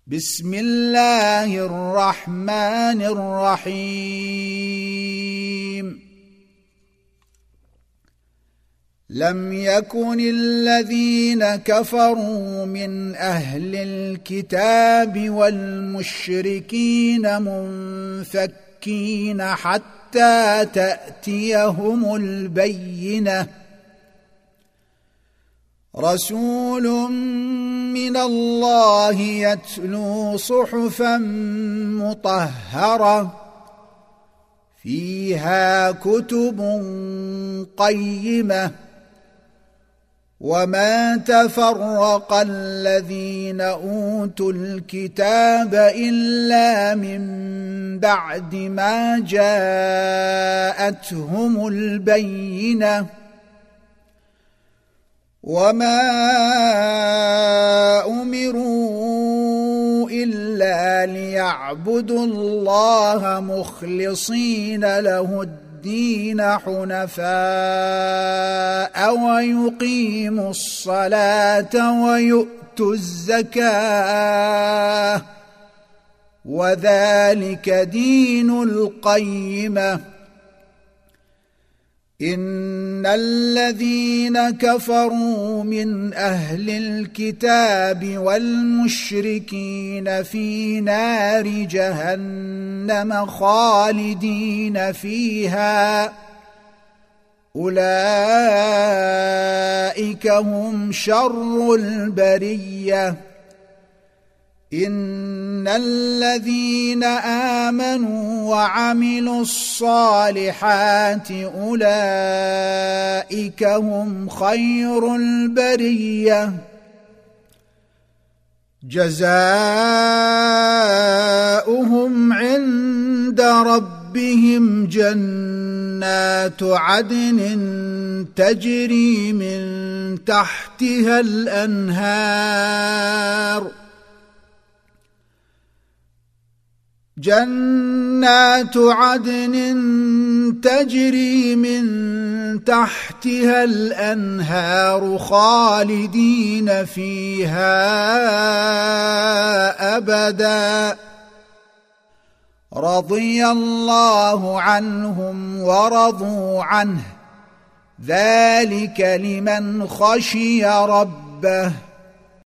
بسم الله الرحمن الرحيم لم يكن الذين كفروا من أهل الكتاب والمشركين منفكين حتى تأتيهم البينة رسول من الله يتلو صحفا مطهرة فيها كتب قيمة وما تفرق الذين أوتوا الكتاب إلا من بعد ما جاءتهم البينة وما أمروا إلا ليعبدوا الله مخلصين له الدين حنفاء ويقيموا الصلاة ويؤتوا الزكاة وذلك دين القيمة إن الذين كفروا من أهل الكتاب والمشركين في نار جهنم خالدين فيها أولئك هم شر البرية إن الذين آمنوا وعملوا الصالحات أولئك هم خير البرية جزاؤهم عند ربهم جنات عدن تجري من تحتها الأنهار جنات عدن تجري من تحتها الأنهار خالدين فيها أبدا رضي الله عنهم ورضوا عنه ذلك لمن خشي ربه